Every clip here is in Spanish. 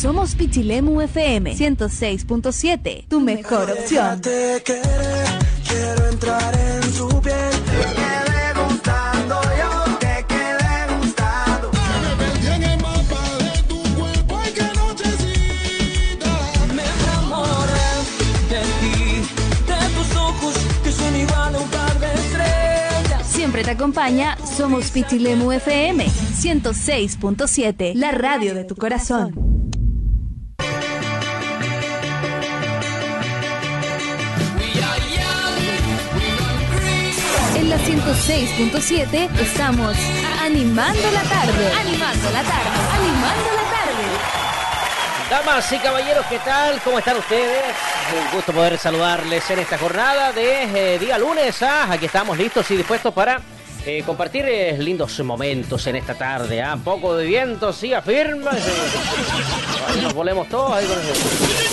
Somos Pichilemu FM 106.7, tu mejor opción. Quiero entrar en tu piel. Te quedé gustando, yo te quedé gustando. Me perdí en el mapa de tu cuerpo y qué nochecita. Me enamoré de ti, de tus ojos que son igual a un par de estrellas. Siempre te acompaña Somos Pichilemu FM 106.7, la radio de tu corazón. En la 106.7 estamos animando la tarde. Animando la tarde. Animando la tarde. Damas y caballeros, ¿qué tal? ¿Cómo están ustedes? Un gusto poder saludarles en esta jornada de día lunes. Aquí estamos listos y dispuestos para compartir lindos momentos en esta tarde. Un poco de viento, sí, afirma. Nos volemos todos ahí con eso.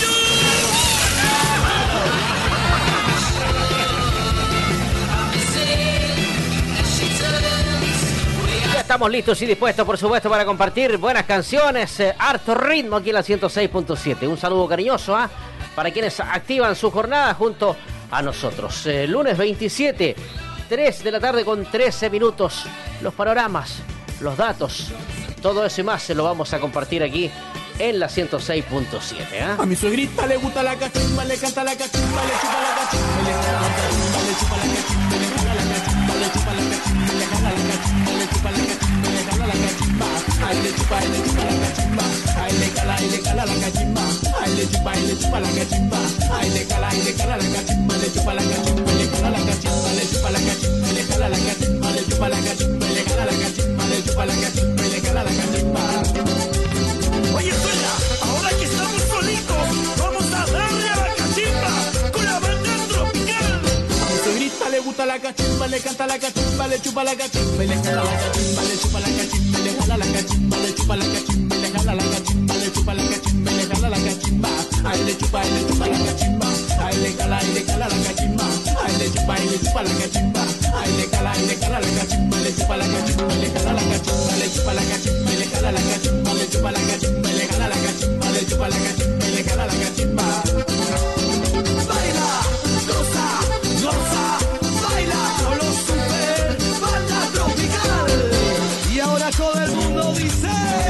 Estamos listos y dispuestos, por supuesto, para compartir buenas canciones, harto ritmo aquí en la 106.7. Un saludo cariñoso para quienes activan su jornada junto a nosotros. Lunes 27, 3 de la tarde con 13 minutos. Los panoramas, los datos, todo eso y más se lo vamos a compartir aquí en la 106.7. A mi suegrita le gusta la cachimba, le canta la cachimba, le chupa la cachimba, le jala la cachimba, le chupa la cachimba, le jala la cachimba, le chupa la cachimba, le jala la cachimba, le chupa la cachimba, le jala la cachimba. Ay, le chupa la cachimba, ay, le cala la cachimba, ay, le chupa la cachimba, ay, le cala la cachimba, le chupa la cachimba, le jala la cachimba, le chupa la cachimba, le jala la cachimba, le chupa la cachimba, le jala la cachimba, le chupa la cachimba, le jala la cachimba. Oye, suena, ahora que estamos solitos, vamos a darle a la cachimba con la banda tropical. A mi suegrita le gusta la cachimba, le canta la cachimba, le chupa la cachimba, le jala la cachimba, le chupa la cachimba, le jala la cachimba, le chupa la cachimba, le jala la cachimba, le chupa la cachimba, le jala la cachimba. Ay, le chupa la cachimba, ay, le cala la cachimba, ay, le chupa la cachimba, ay, le cala la cachimba, le chupa la cachimba, le jala la cachimba, le chupa la cachimba, le jala la cachimba, le chupa la cachimba, le jala la cachimba, le chupa la cachimba, le jala la cachimba. Baila, goza, goza, baila con los super banda tropical. Y ahora todo el mundo dice: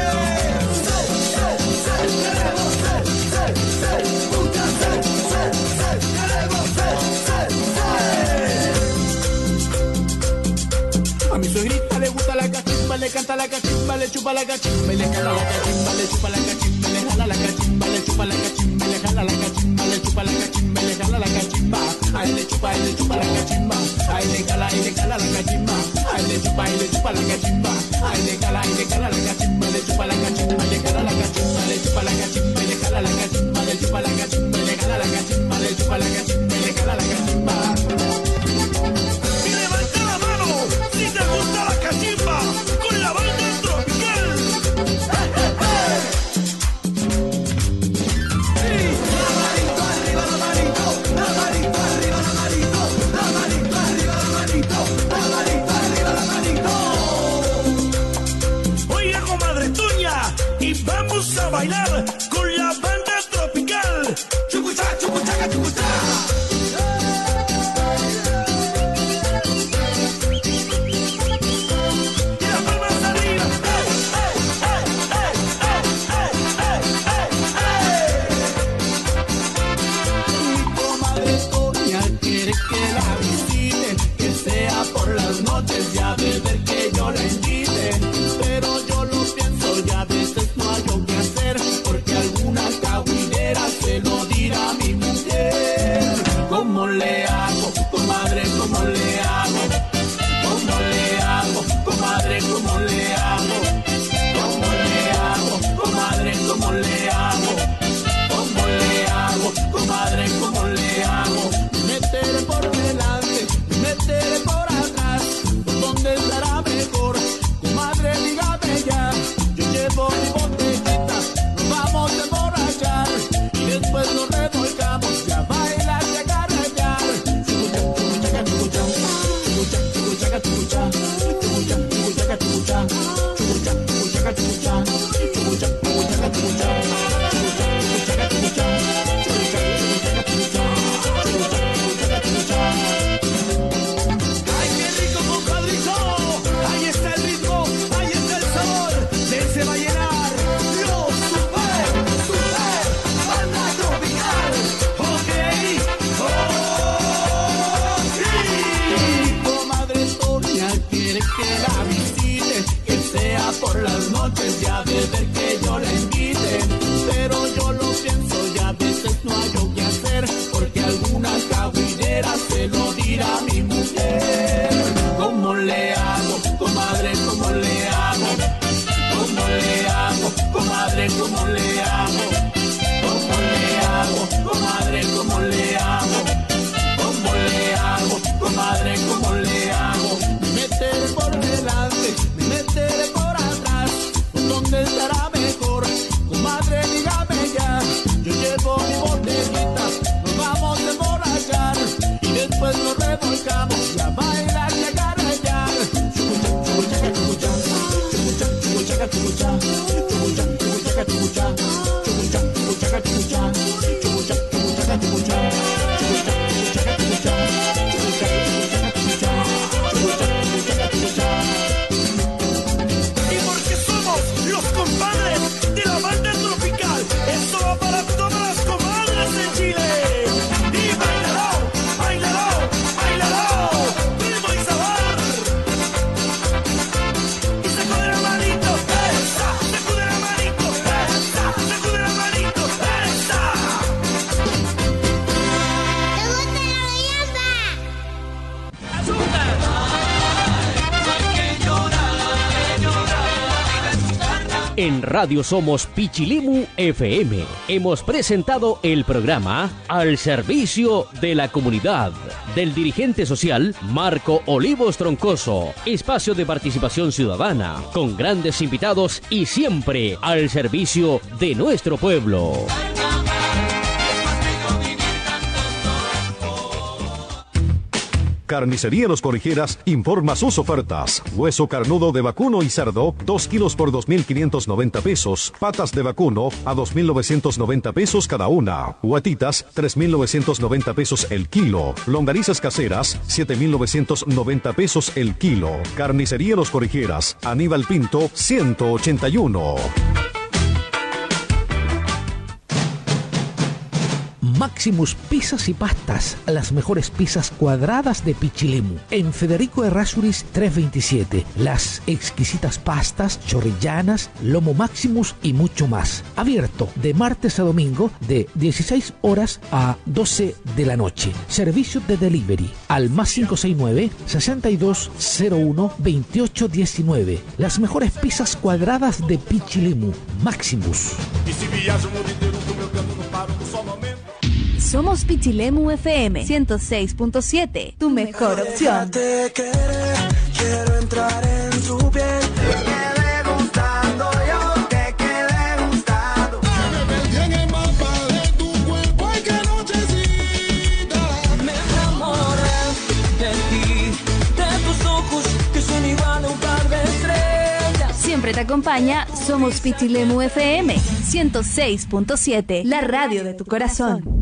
a mi suegrita le gusta la cachimba, le canta la cachimba, le chupa la cachimba, le jala la cachimba, le chupa la cachimba, le jala la cachimba, le chupa la cachimba, le jala la cachimba, le chupa la cachimba, le jala la cachimba. Ay, le chupa la cachimba, ay, le cala la cachimba, ay, le chupa la cachimba, ay, le cala la cachimba, le chupa la cachimba, le jala la cachimba, le chupa la cachimba, le jala la cachimba, le chupa la cachimba, le jala la cachimba, le chupa la cachimba, le jala la cachimba. Y levanta la mano si te gusta la cachimba con la banda tropical. La manito arriba, la manito, la manito arriba, la manito, la manito arriba, la manito, la manito arriba, la manito. Oiga, comadre Toña, y vamos a bailar con la banda tropical. Chucuchá, chucuchaca, chucuchá. Que la visite, que sea por las noches y a beber que yo la invite. Pero yo lo pienso y a veces no hay lo que hacer, porque algún En Radio Somos Pichilemu FM hemos presentado el programa Al Servicio de la Comunidad del dirigente social Marco Olivos Troncoso. Espacio de participación ciudadana con grandes invitados y siempre al servicio de nuestro pueblo. Carnicería Los Corejeras informa sus ofertas. Hueso carnudo de vacuno y cerdo, 2 kilos por 2.590 pesos. Patas de vacuno a 2.990 pesos cada una. Guatitas, 3.990 pesos el kilo. Longanizas caseras, 7.990 pesos el kilo. Carnicería Los Corejeras, Aníbal Pinto, 181. Maximus Pizzas y Pastas, las mejores pizzas cuadradas de Pichilemu. En Federico Errázuriz 327, las exquisitas pastas, chorrillanas, lomo Maximus y mucho más. Abierto de martes a domingo de 16 horas a 12 de la noche. Servicio de delivery al más 569-6201-2819. Las mejores pizzas cuadradas de Pichilemu. Maximus. Somos Pichilemu FM 106.7, tu mejor opción. Quiero entrar en tu piel. Te quedé gustando, yo te quedé gustando. Me perdí en el mapa de tu cuerpo, ay qué nochecita. Me enamoré de ti, de tus ojos que son igual a un par de estrellas. Siempre te acompaña Somos Pichilemu FM 106.7, la radio de tu corazón.